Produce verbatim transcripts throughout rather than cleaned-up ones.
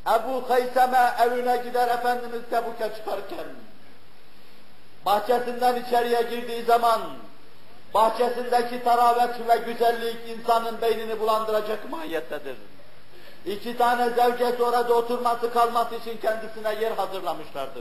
Ebu Hayseme evine gider, Efendimiz Tebuk'e çıkarken, bahçesinden içeriye girdiği zaman, bahçesindeki taravet ve güzellik insanın beynini bulandıracak mahiyettedir. İki tane zevcesi orada oturması kalması için kendisine yer hazırlamışlardır.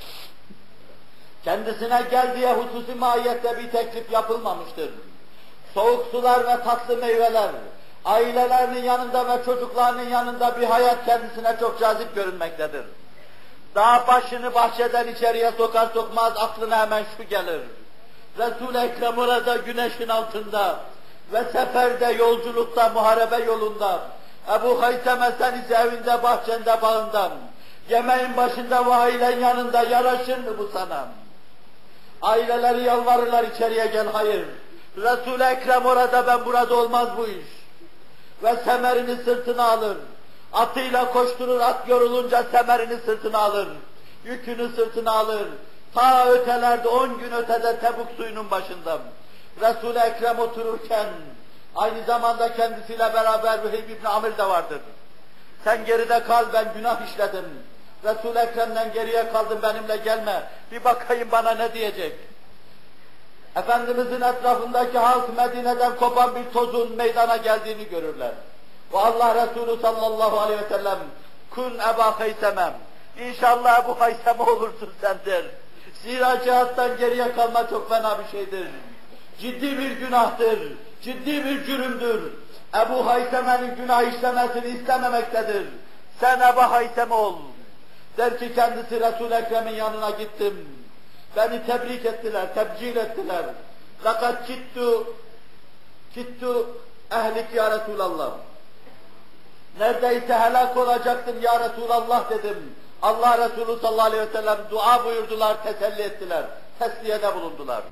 Kendisine gel diye hususi mahiyette bir teklif yapılmamıştır. Soğuk sular ve tatlı meyveler, ailelerinin yanında ve çocuklarının yanında bir hayat kendisine çok cazip görünmektedir. Daha başını bahçeden içeriye sokar sokmaz aklına hemen şu gelir. Resul-i Ekrem orada güneşin altında ve seferde, yolculukta, muharebe yolunda, Ebu Hayseme sen ise evinde, bahçende, bağında, yemeğin başında ve ailen yanında, yaraşır mı bu sana? Aileleri yalvarırlar içeriye gel, hayır. Resul-i Ekrem orada, ben burada, olmaz bu iş. Ve semerini sırtına alır. Atıyla koşturur, at yorulunca semerini sırtına alır. Yükünü sırtına alır. Ta ötelerde, on gün ötede Tebuk suyunun başında. Resul-i Ekrem otururken, aynı zamanda kendisiyle beraber Vehib İbni Amir de vardır. Sen geride kal, ben günah işledim. Resul-i Ekrem'den geriye kaldım, benimle gelme. Bir bakayım bana ne diyecek. Efendimizin etrafındaki halk Medine'den kopan bir tozun meydana geldiğini görürler. Ve Allah Resulü sallallahu aleyhi ve sellem, kun Eba Haysemem, İnşallah Ebu Hayseme olursun sen der. Zira cihattan geriye kalma çok fena bir şeydir. Ciddi bir günahtır, ciddi bir cürümdür. Ebu Hayseme'nin günah işlemesini istememektedir. Sen Ebu Hayseme ol. Der ki kendisi Resul-i Ekrem'in yanına gittim. Beni tebrik ettiler, tebcil ettiler. Fakat kittu, kittu ehlik ya Resulallah. Neredeyse helak olacaktım ya Resulallah dedim. Allah Resulü sallallahu aleyhi ve sellem dua buyurdular, teselli ettiler, tesliyede bulundular.